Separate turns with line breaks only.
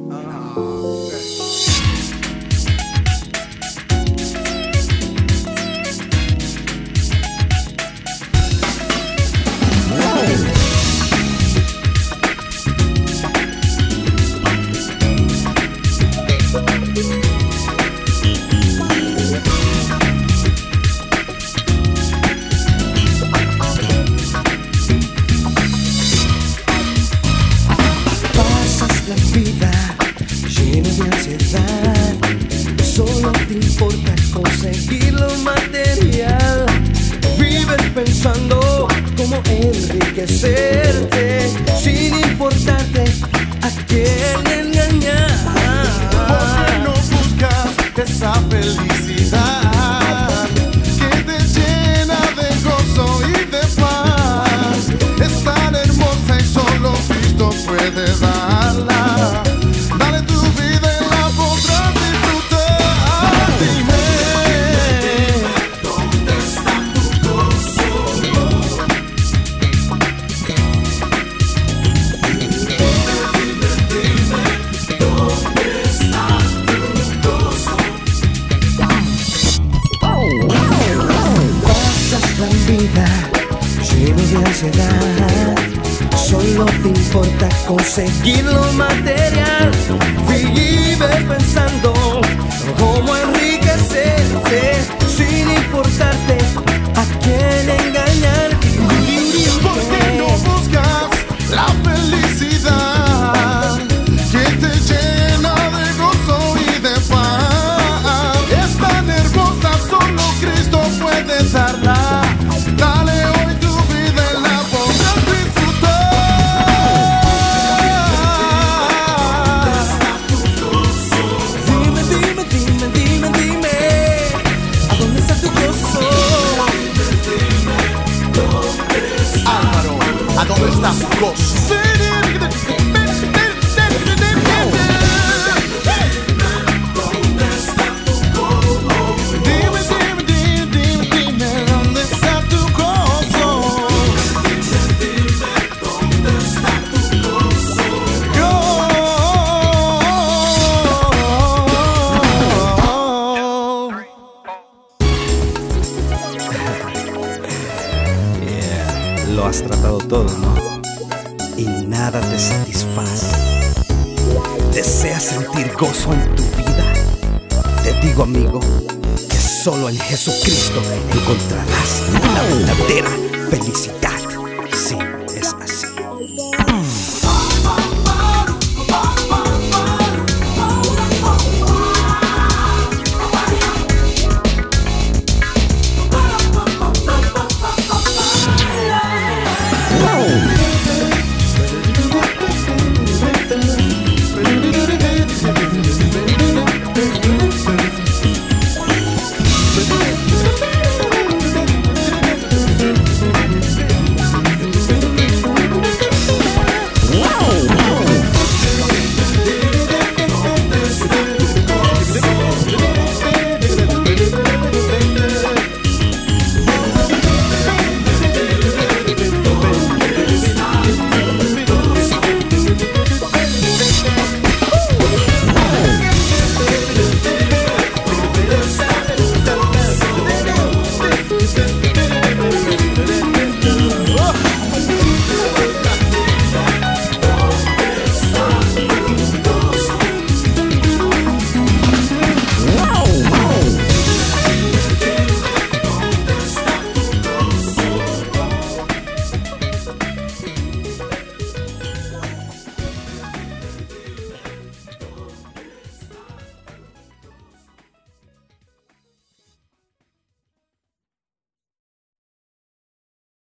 Solo te importa conseguir lo material. Vives pensando cómo enriquecerte, sin importarte a quién engañar.
¿Por qué no buscas esa felicidad que te llena de gozo y de paz? Es tan hermosa y solo Cristo puede darla. Dale tu vida y la podrás disfrutar. Dime, ¿dónde está tu gozo? Dime, ¿dónde está tu gozo?
Pasas la vida lleno de ansiedad. Solo te importa conseguir lo material. Vives pensando cómo enriquecerte, sin importarte a quién engañar.
¿Por qué no buscas la felicidad que te llena de gozo y de paz? Es tan hermosa, solo Cristo puede darla. Dale hoy tu vida y la podrás disfrutar.
Dime, dime, dime, dime, dime, ¿a dónde está tu gozo?
Álvaro, ¿a dónde está tu gozo? Dime, dime, dime, dime, dime, ¿dónde está tu gozo? ¿Dónde está tu gozo?
Lo has tratado todo, ¿no? Y nada te satisface. ¿Deseas sentir gozo en tu vida? Te digo, amigo, que solo en Jesucristo encontrarás la verdadera felicidad. Sí, es así.
Oh!